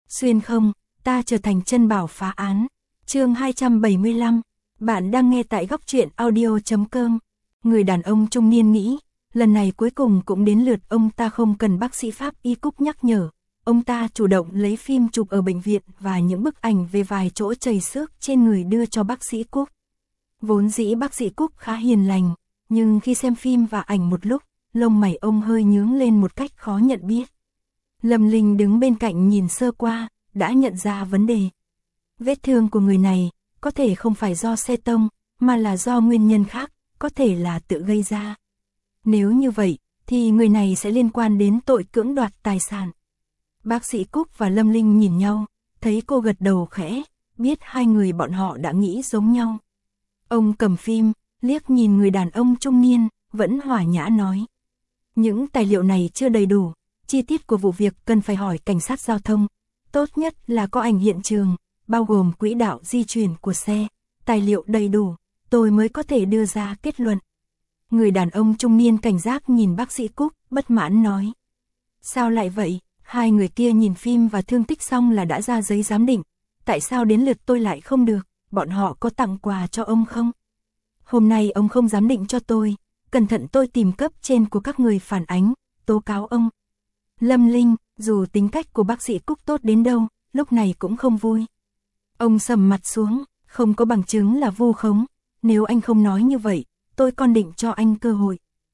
Xuyên không, ta trở thành chân bảo phá án. Chương 275. Bạn đang nghe tại góc truyện audio.com. Người đàn ông trung niên nghĩ, lần này cuối cùng cũng đến lượt ông ta không cần bác sĩ pháp y Cúc nhắc nhở. Ông ta chủ động lấy phim chụp ở bệnh viện và những bức ảnh về vài chỗ chảy xước trên người đưa cho bác sĩ Cúc. Vốn dĩ bác sĩ Cúc khá hiền lành, nhưng khi xem phim và ảnh một lúc, lông mày ông hơi nhướng lên một cách khó nhận biết. Lâm Linh đứng bên cạnh nhìn sơ qua, đã nhận ra vấn đề. Vết thương của người này có thể không phải do xe tông, mà là do nguyên nhân khác, có thể là tự gây ra. Nếu như vậy, thì người này sẽ liên quan đến tội cưỡng đoạt tài sản. Bác sĩ Cúc và Lâm Linh nhìn nhau, thấy cô gật đầu khẽ, biết hai người bọn họ đã nghĩ giống nhau. Ông cầm phim, liếc nhìn người đàn ông trung niên, vẫn hòa nhã nói. Những tài liệu này chưa đầy đủ, chi tiết của vụ việc cần phải hỏi cảnh sát giao thông. Tốt nhất là có ảnh hiện trường, bao gồm quỹ đạo di chuyển của xe, tài liệu đầy đủ, tôi mới có thể đưa ra kết luận. Người đàn ông trung niên cảnh giác nhìn bác sĩ Cúc, bất mãn nói. Sao lại vậy? Hai người kia nhìn phim và thương tích xong là đã ra giấy giám định. Tại sao đến lượt tôi lại không được? Bọn họ có tặng quà cho ông không? Hôm nay ông không giám định cho tôi. Cẩn thận tôi tìm cấp trên của các người phản ánh, tố cáo ông. Lâm Linh, dù tính cách của bác sĩ Cúc tốt đến đâu, lúc này cũng không vui. Ông sầm mặt xuống, không có bằng chứng là vu khống. Nếu anh không nói như vậy, tôi còn định cho anh cơ hội.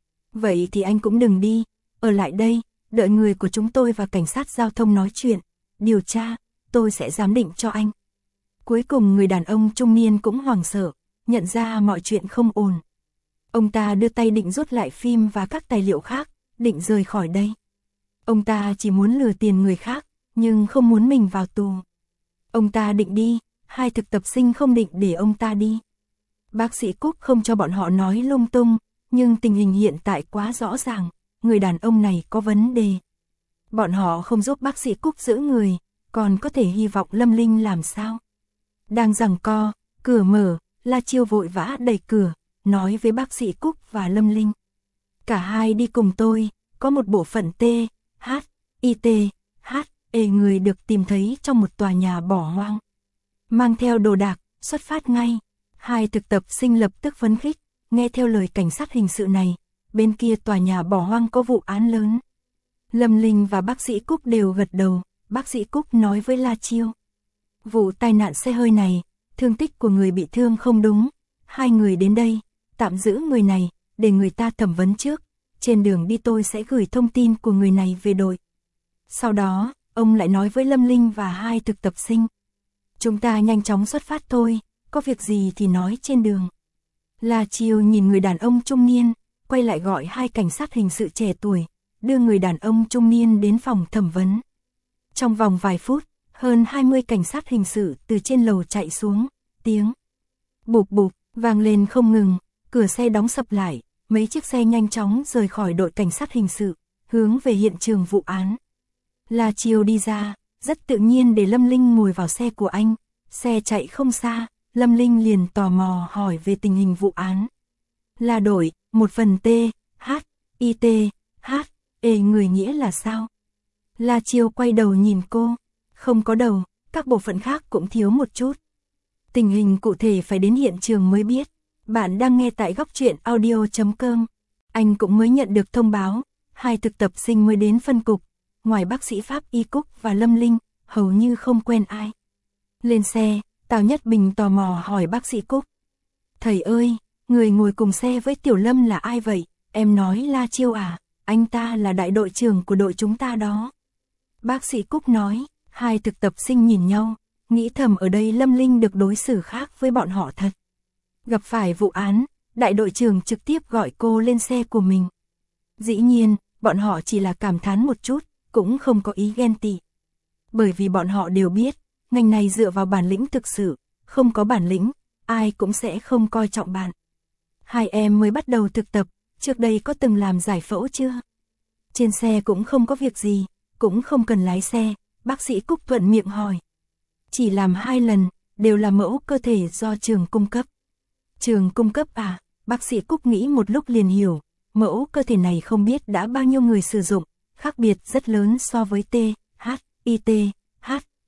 Vậy thì anh cũng đừng đi, ở lại đây, đợi người của chúng tôi và cảnh sát giao thông nói chuyện, điều tra, tôi sẽ giám định cho anh. Cuối cùng người đàn ông trung niên cũng hoảng sợ, nhận ra mọi chuyện không ổn. Ông ta đưa tay định rút lại phim và các tài liệu khác, định rời khỏi đây. Ông ta chỉ muốn lừa tiền người khác, nhưng không muốn mình vào tù. Ông ta định đi, hai thực tập sinh không định để ông ta đi. Bác sĩ Cúc không cho bọn họ nói lung tung, nhưng tình hình hiện tại quá rõ ràng, người đàn ông này có vấn đề. Bọn họ không giúp bác sĩ Cúc giữ người, còn có thể hy vọng Lâm Linh làm sao? Đang giằng co, cửa mở, La Chiêu vội vã đẩy cửa, nói với bác sĩ Cúc và Lâm Linh. Cả hai đi cùng tôi, có một bộ phận T, H, I, T, H, E người được tìm thấy trong một tòa nhà bỏ hoang. Mang theo đồ đạc, xuất phát ngay. Hai thực tập sinh lập tức phấn khích, nghe theo lời cảnh sát hình sự này, bên kia tòa nhà bỏ hoang có vụ án lớn. Lâm Linh và bác sĩ Cúc đều gật đầu, bác sĩ Cúc nói với La Chiêu. Vụ tai nạn xe hơi này, thương tích của người bị thương không đúng, hai người đến đây, tạm giữ người này, để người ta thẩm vấn trước, trên đường đi tôi sẽ gửi thông tin của người này về đội. Sau đó, ông lại nói với Lâm Linh và hai thực tập sinh. Chúng ta nhanh chóng xuất phát thôi, có việc gì thì nói trên đường. La Chiêu nhìn người đàn ông trung niên, quay lại gọi hai cảnh sát hình sự trẻ tuổi, đưa người đàn ông trung niên đến phòng thẩm vấn. Trong vòng vài phút, hơn 20 cảnh sát hình sự từ trên lầu chạy xuống, tiếng bụp bụp vang lên không ngừng, cửa xe đóng sập lại, mấy chiếc xe nhanh chóng rời khỏi đội cảnh sát hình sự, hướng về hiện trường vụ án. La Chiêu đi ra, rất tự nhiên để Lâm Linh ngồi vào xe của anh, xe chạy không xa, Lâm Linh liền tò mò hỏi về tình hình vụ án. La đội, một phần T, H, I, T, H, E người nghĩa là sao? La Chiêu quay đầu nhìn cô, không có đầu, các bộ phận khác cũng thiếu một chút. Tình hình cụ thể phải đến hiện trường mới biết. Bạn đang nghe tại góc truyện audio.com. Anh cũng mới nhận được thông báo, hai thực tập sinh mới đến phân cục, ngoài bác sĩ pháp y Cúc và Lâm Linh, hầu như không quen ai. Lên xe, Tào Nhất Bình tò mò hỏi bác sĩ Cúc. Thầy ơi, người ngồi cùng xe với Tiểu Lâm là ai vậy? Em nói La Chiêu à, anh ta là đại đội trưởng của đội chúng ta đó. Bác sĩ Cúc nói, hai thực tập sinh nhìn nhau, nghĩ thầm ở đây Lâm Linh được đối xử khác với bọn họ thật. Gặp phải vụ án, đại đội trưởng trực tiếp gọi cô lên xe của mình. Dĩ nhiên, bọn họ chỉ là cảm thán một chút, cũng không có ý ghen tị. Bởi vì bọn họ đều biết, ngành này dựa vào bản lĩnh thực sự, không có bản lĩnh, ai cũng sẽ không coi trọng bạn. Hai em mới bắt đầu thực tập, trước đây có từng làm giải phẫu chưa? Trên xe cũng không có việc gì, cũng không cần lái xe, bác sĩ Cúc thuận miệng hỏi. Chỉ làm 2 lần, đều là mẫu cơ thể do trường cung cấp. Trường cung cấp à? Bác sĩ Cúc nghĩ một lúc liền hiểu, mẫu cơ thể này không biết đã bao nhiêu người sử dụng, khác biệt rất lớn so với T, H, I, T, H,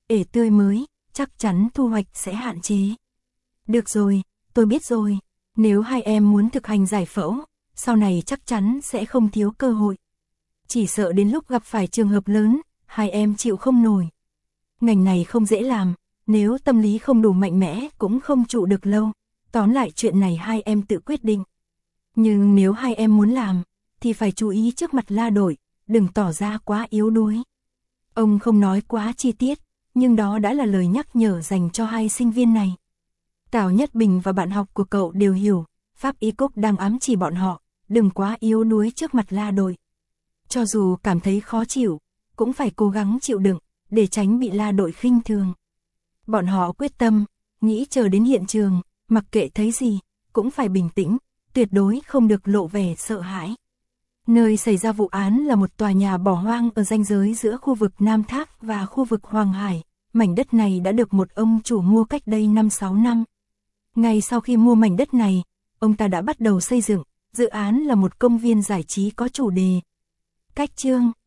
ể tươi mới, chắc chắn thu hoạch sẽ hạn chế. Được rồi, tôi biết rồi, nếu hai em muốn thực hành giải phẫu, sau này chắc chắn sẽ không thiếu cơ hội. Chỉ sợ đến lúc gặp phải trường hợp lớn, hai em chịu không nổi. Ngành này không dễ làm, nếu tâm lý không đủ mạnh mẽ cũng không trụ được lâu. Tóm lại chuyện này hai em tự quyết định. Nhưng nếu hai em muốn làm, thì phải chú ý trước mặt La Đội, đừng tỏ ra quá yếu đuối. Ông không nói quá chi tiết, nhưng đó đã là lời nhắc nhở dành cho hai sinh viên này. Tào Nhất Bình và bạn học của cậu đều hiểu, Pháp Y Cúc đang ám chỉ bọn họ, đừng quá yếu đuối trước mặt La Đội. Cho dù cảm thấy khó chịu, cũng phải cố gắng chịu đựng, để tránh bị La Đội khinh thường. Bọn họ quyết tâm, nghĩ chờ đến hiện trường, mặc kệ thấy gì, cũng phải bình tĩnh, tuyệt đối không được lộ vẻ sợ hãi. Nơi xảy ra vụ án là một tòa nhà bỏ hoang ở ranh giới giữa khu vực Nam Thác và khu vực Hoàng Hải. Mảnh đất này đã được một ông chủ mua cách đây 5-6 năm. Ngay sau khi mua mảnh đất này, ông ta đã bắt đầu xây dựng, dự án là một công viên giải trí có chủ đề Cách Chương.